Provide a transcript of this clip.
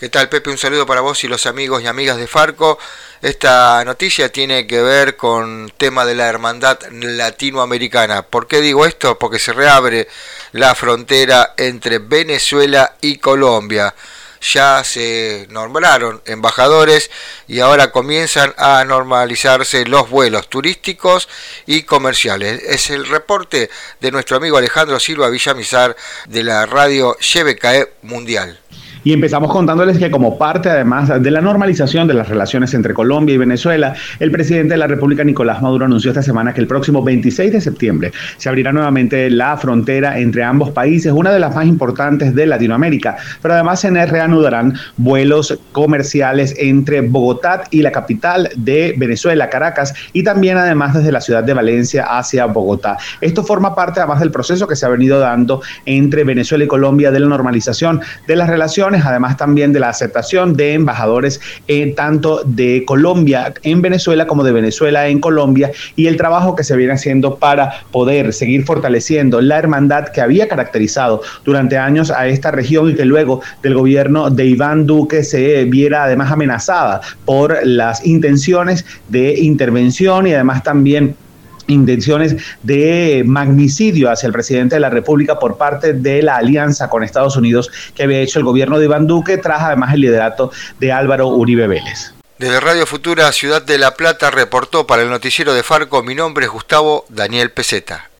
¿Qué tal, Pepe? Un saludo para vos y los amigos y amigas de Farco. Esta noticia tiene que ver con tema de la hermandad latinoamericana. ¿Por qué digo esto? Porque se reabre la frontera entre Venezuela y Colombia. Ya se nombraron embajadores y ahora comienzan a normalizarse los vuelos turísticos y comerciales. Es el reporte de nuestro amigo Alejandro Silva Villamizar de la radio YBKE Mundial. Y empezamos contándoles que como parte además de la normalización de las relaciones entre Colombia y Venezuela, el presidente de la República, Nicolás Maduro, anunció esta semana que el próximo 26 de septiembre se abrirá nuevamente la frontera entre ambos países, una de las más importantes de Latinoamérica, pero además se reanudarán vuelos comerciales entre Bogotá y la capital de Venezuela, Caracas, y también además desde la ciudad de Valencia hacia Bogotá. Esto forma parte además del proceso que se ha venido dando entre Venezuela y Colombia de la normalización de las relaciones, además también de la aceptación de embajadores tanto de Colombia en Venezuela como de Venezuela en Colombia, y el trabajo que se viene haciendo para poder seguir fortaleciendo la hermandad que había caracterizado durante años a esta región y que luego del gobierno de Iván Duque se viera además amenazada por las intenciones de intervención y además también intenciones de magnicidio hacia el presidente de la República por parte de la alianza con Estados Unidos que había hecho el gobierno de Iván Duque, tras además el liderato de Álvaro Uribe Vélez. Desde Radio Futura Ciudad de La Plata reportó para el noticiero de Farco, mi nombre es Gustavo Daniel Peseta.